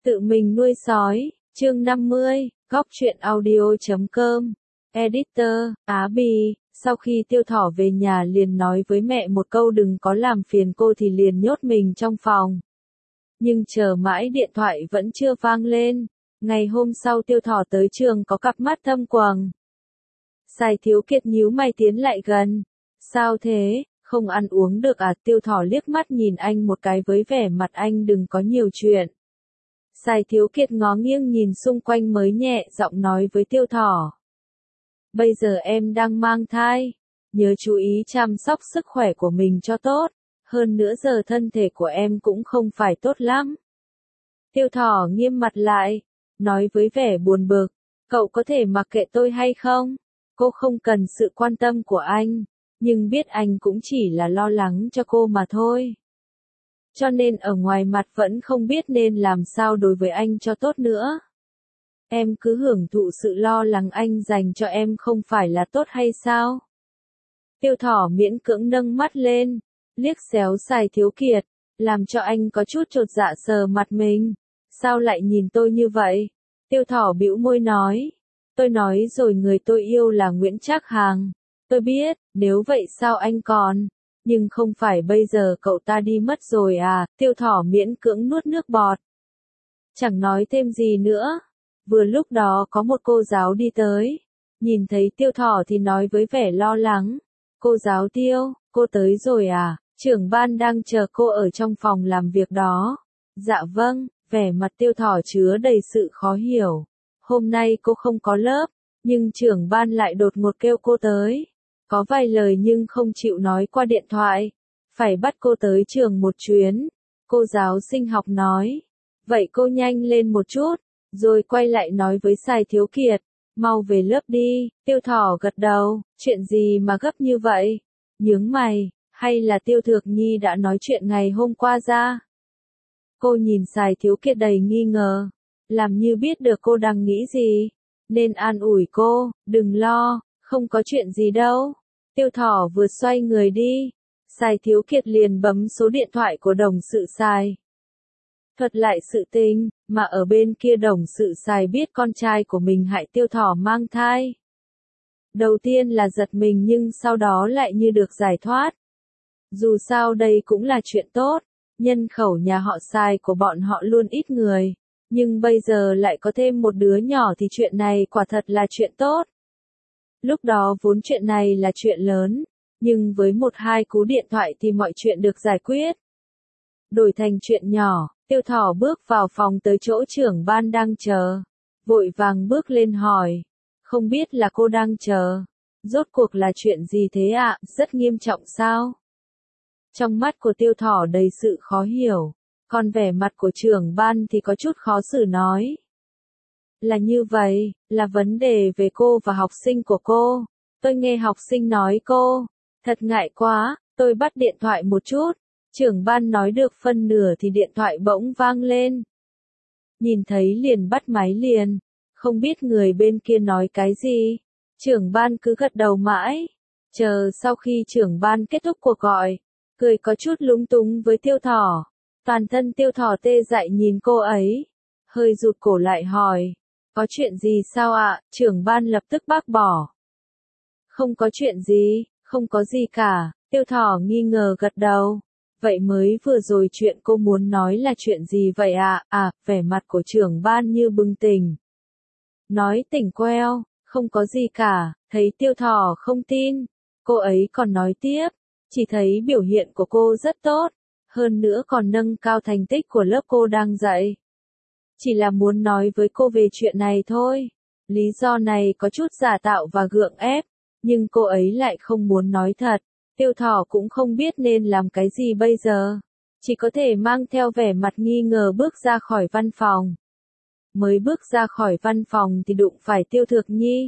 Tự mình nuôi sói, chương 50, góc truyện audio.com, editor, Á Bì, sau khi Tiêu Thỏ về nhà liền nói với mẹ một câu đừng có làm phiền cô thì liền nhốt mình trong phòng. Nhưng chờ mãi điện thoại vẫn chưa vang lên, ngày hôm sau Tiêu Thỏ tới trường có cặp mắt thâm quầng. Sài Thiếu Kiệt nhíu mày tiến lại gần, sao thế, không ăn uống được à? Tiêu Thỏ liếc mắt nhìn anh một cái với vẻ mặt anh đừng có nhiều chuyện. Sài Thiếu Kiệt ngó nghiêng nhìn xung quanh mới nhẹ giọng nói với Tiêu Thỏ. Bây giờ em đang mang thai, nhớ chú ý chăm sóc sức khỏe của mình cho tốt, hơn nữa giờ thân thể của em cũng không phải tốt lắm. Tiêu Thỏ nghiêm mặt lại, nói với vẻ buồn bực, cậu có thể mặc kệ tôi hay không? Cô không cần sự quan tâm của anh, nhưng biết anh cũng chỉ là lo lắng cho cô mà thôi. Cho nên ở ngoài mặt vẫn không biết nên làm sao đối với anh cho tốt nữa. Em cứ hưởng thụ sự lo lắng anh dành cho em không phải là tốt hay sao? Tiêu Thỏ miễn cưỡng nâng mắt lên, liếc xéo Sài Thiếu Kiệt, làm cho anh có chút chột dạ sờ mặt mình. Sao lại nhìn tôi như vậy? Tiêu Thỏ bĩu môi nói. Tôi nói rồi người tôi yêu là Nguyễn Trác Hàng. Tôi biết, nếu vậy sao anh còn? Nhưng không phải bây giờ cậu ta đi mất rồi à? Tiêu Thỏ miễn cưỡng nuốt nước bọt. Chẳng nói thêm gì nữa. Vừa lúc đó có một cô giáo đi tới. Nhìn thấy Tiêu Thỏ thì nói với vẻ lo lắng. Cô giáo Tiêu, cô tới rồi à? Trưởng ban đang chờ cô ở trong phòng làm việc đó. Dạ vâng, vẻ mặt Tiêu Thỏ chứa đầy sự khó hiểu. Hôm nay cô không có lớp, nhưng trưởng ban lại đột ngột kêu cô tới. Có vài lời nhưng không chịu nói qua điện thoại. Phải bắt cô tới trường một chuyến. Cô giáo sinh học nói. Vậy cô nhanh lên một chút. Rồi quay lại nói với Sài Thiếu Kiệt. Mau về lớp đi. Tiêu Thỏ gật đầu. Chuyện gì mà gấp như vậy? Nhướng mày. Hay là Tiêu Thược Nhi đã nói chuyện ngày hôm qua ra? Cô nhìn Sài Thiếu Kiệt đầy nghi ngờ. Làm như biết được cô đang nghĩ gì. Nên an ủi cô. Đừng lo. Không có chuyện gì đâu. Tiêu Thỏ vừa xoay người đi. Sài Thiếu Kiệt liền bấm số điện thoại của đồng sự Sài. Thuật lại sự tình, mà ở bên kia đồng sự Sài biết con trai của mình hại Tiêu Thỏ mang thai. Đầu tiên là giật mình nhưng sau đó lại như được giải thoát. Dù sao đây cũng là chuyện tốt, nhân khẩu nhà họ Sài của bọn họ luôn ít người. Nhưng bây giờ lại có thêm một đứa nhỏ thì chuyện này quả thật là chuyện tốt. Lúc đó vốn chuyện này là chuyện lớn, nhưng với một hai cú điện thoại thì mọi chuyện được giải quyết. Đổi thành chuyện nhỏ, Tiêu Thỏ bước vào phòng tới chỗ trưởng ban đang chờ. Vội vàng bước lên hỏi. Không biết là cô đang chờ. Rốt cuộc là chuyện gì thế ạ? Rất nghiêm trọng sao? Trong mắt của Tiêu Thỏ đầy sự khó hiểu. Còn vẻ mặt của trưởng ban thì có chút khó xử nói. Là như vậy, là vấn đề về cô và học sinh của cô. Tôi nghe học sinh nói cô. Thật ngại quá, tôi bắt điện thoại một chút. Trưởng ban nói được phân nửa thì điện thoại bỗng vang lên. Nhìn thấy liền bắt máy liền. Không biết người bên kia nói cái gì. Trưởng ban cứ gật đầu mãi. Chờ sau khi trưởng ban kết thúc cuộc gọi. Cười có chút lúng túng với Tiêu Thỏ. Toàn thân Tiêu Thỏ tê dại nhìn cô ấy. Hơi rụt cổ lại hỏi. Có chuyện gì sao ạ? Trưởng ban lập tức bác bỏ. Không có chuyện gì, không có gì cả. Tiêu Thỏ nghi ngờ gật đầu. Vậy mới vừa rồi chuyện cô muốn nói là chuyện gì vậy ạ? Vẻ mặt của trưởng ban như bừng tỉnh. Nói tỉnh queo, không có gì cả. Thấy Tiêu Thỏ không tin. Cô ấy còn nói tiếp. Chỉ thấy biểu hiện của cô rất tốt. Hơn nữa còn nâng cao thành tích của lớp cô đang dạy. Chỉ là muốn nói với cô về chuyện này thôi. Lý do này có chút giả tạo và gượng ép. Nhưng cô ấy lại không muốn nói thật. Tiêu Thỏ cũng không biết nên làm cái gì bây giờ. Chỉ có thể mang theo vẻ mặt nghi ngờ bước ra khỏi văn phòng. Mới bước ra khỏi văn phòng thì đụng phải Tiêu Thược Nhi.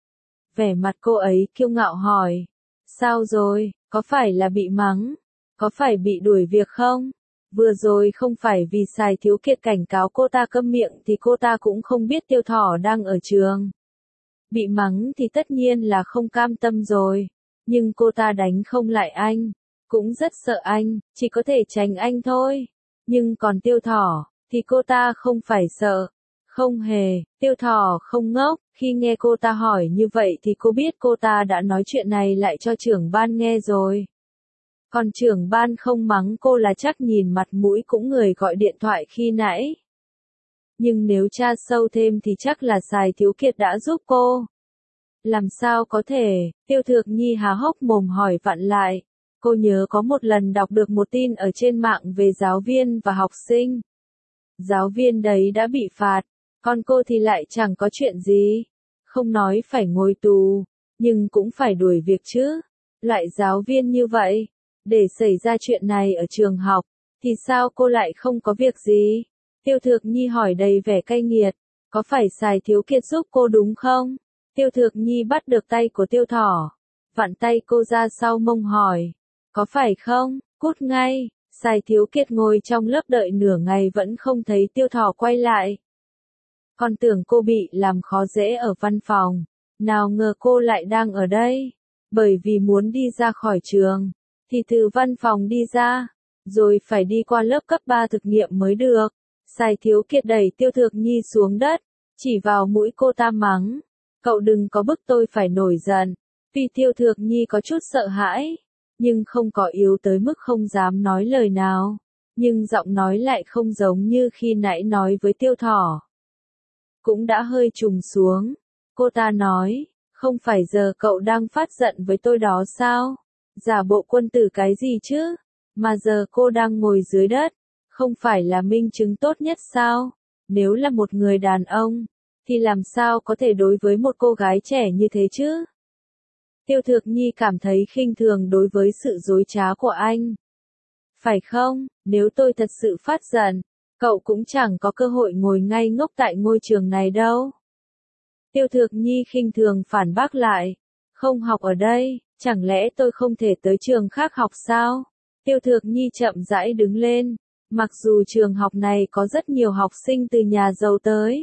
Vẻ mặt cô ấy kiêu ngạo hỏi. Sao rồi, có phải là bị mắng? Có phải bị đuổi việc không? Vừa rồi không phải vì Sài Thiếu Kiệt cảnh cáo cô ta câm miệng thì cô ta cũng không biết Tiêu Thỏ đang ở trường. Bị mắng thì tất nhiên là không cam tâm rồi. Nhưng cô ta đánh không lại anh. Cũng rất sợ anh, chỉ có thể tránh anh thôi. Nhưng còn Tiêu Thỏ, thì cô ta không phải sợ. Không hề, Tiêu Thỏ không ngốc, khi nghe cô ta hỏi như vậy thì cô biết cô ta đã nói chuyện này lại cho trưởng ban nghe rồi. Còn trưởng ban không mắng cô là chắc nhìn mặt mũi cũng người gọi điện thoại khi nãy. Nhưng nếu tra sâu thêm thì chắc là Sài Thiếu Kiệt đã giúp cô. Làm sao có thể, Tiêu Thược Nhi há hốc mồm hỏi vặn lại. Cô nhớ có một lần đọc được một tin ở trên mạng về giáo viên và học sinh. Giáo viên đấy đã bị phạt, còn cô thì lại chẳng có chuyện gì. Không nói phải ngồi tù, nhưng cũng phải đuổi việc chứ. Loại giáo viên như vậy, để xảy ra chuyện này ở trường học, thì sao cô lại không có việc gì? Tiêu Thược Nhi hỏi đầy vẻ cay nghiệt, có phải Sài Thiếu Kiệt giúp cô đúng không? Tiêu Thược Nhi bắt được tay của Tiêu Thỏ, vặn tay cô ra sau mông hỏi, có phải không? Cút ngay. Sài Thiếu Kiệt ngồi trong lớp đợi nửa ngày vẫn không thấy Tiêu Thỏ quay lại. Còn tưởng cô bị làm khó dễ ở văn phòng, nào ngờ cô lại đang ở đây. Bởi vì muốn đi ra khỏi trường, thì từ văn phòng đi ra, rồi phải đi qua lớp cấp 3 thực nghiệm mới được. Sài Thiếu Kiệt đẩy Tiêu Thược Nhi xuống đất, chỉ vào mũi cô ta mắng. Cậu đừng có bức tôi phải nổi giận. Tuy Tiêu Thược Nhi có chút sợ hãi, nhưng không có yếu tới mức không dám nói lời nào. Nhưng giọng nói lại không giống như khi nãy nói với Tiêu Thỏ. Cũng đã hơi trùng xuống. Cô ta nói, không phải giờ cậu đang phát giận với tôi đó sao? Giả bộ quân tử cái gì chứ? Mà giờ cô đang ngồi dưới đất, không phải là minh chứng tốt nhất sao? Nếu là một người đàn ông, thì làm sao có thể đối với một cô gái trẻ như thế chứ? Tiêu Thược Nhi cảm thấy khinh thường đối với sự dối trá của anh. Phải không, nếu tôi thật sự phát giận, cậu cũng chẳng có cơ hội ngồi ngay ngốc tại ngôi trường này đâu. Tiêu Thược Nhi khinh thường phản bác lại. Không học ở đây, chẳng lẽ tôi không thể tới trường khác học sao? Tiêu Thược Nhi chậm rãi đứng lên. Mặc dù trường học này có rất nhiều học sinh từ nhà giàu tới.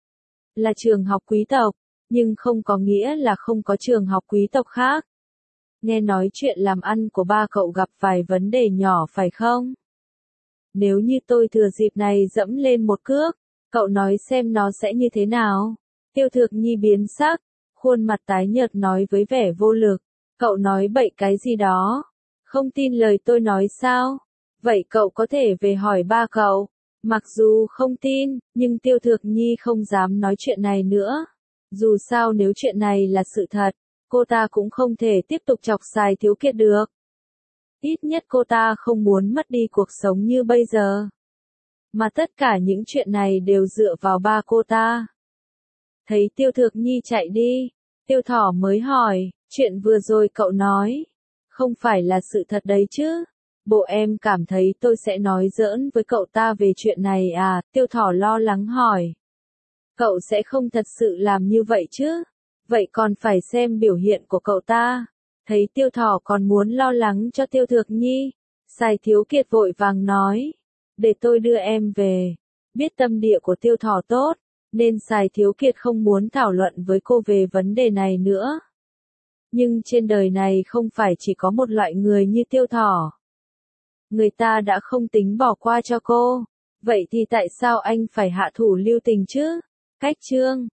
Là trường học quý tộc, nhưng không có nghĩa là không có trường học quý tộc khác. Nghe nói chuyện làm ăn của ba cậu gặp vài vấn đề nhỏ phải không? Nếu như tôi thừa dịp này dẫm lên một cước, cậu nói xem nó sẽ như thế nào? Tiêu Thược Nhi biến sắc, khuôn mặt tái nhợt nói với vẻ vô lực. Cậu nói bậy cái gì đó? Không tin lời tôi nói sao? Vậy cậu có thể về hỏi ba cậu. Mặc dù không tin, nhưng Tiêu Thược Nhi không dám nói chuyện này nữa. Dù sao nếu chuyện này là sự thật, cô ta cũng không thể tiếp tục chọc Sài Thiếu Kiệt được. Ít nhất cô ta không muốn mất đi cuộc sống như bây giờ. Mà tất cả những chuyện này đều dựa vào ba cô ta. Thấy Tiêu Thược Nhi chạy đi, Tiêu Thỏ mới hỏi, chuyện vừa rồi cậu nói, không phải là sự thật đấy chứ? Bộ em cảm thấy tôi sẽ nói giỡn với cậu ta về chuyện này à? Tiêu Thỏ lo lắng hỏi. Cậu sẽ không thật sự làm như vậy chứ? Vậy còn phải xem biểu hiện của cậu ta. Thấy Tiêu Thỏ còn muốn lo lắng cho Tiêu Thược Nhi, Sài Thiếu Kiệt vội vàng nói, để tôi đưa em về. Biết tâm địa của Tiêu Thỏ tốt, nên Sài Thiếu Kiệt không muốn thảo luận với cô về vấn đề này nữa. Nhưng trên đời này không phải chỉ có một loại người như Tiêu Thỏ. Người ta đã không tính bỏ qua cho cô. Vậy thì tại sao anh phải hạ thủ lưu tình chứ? Cách chương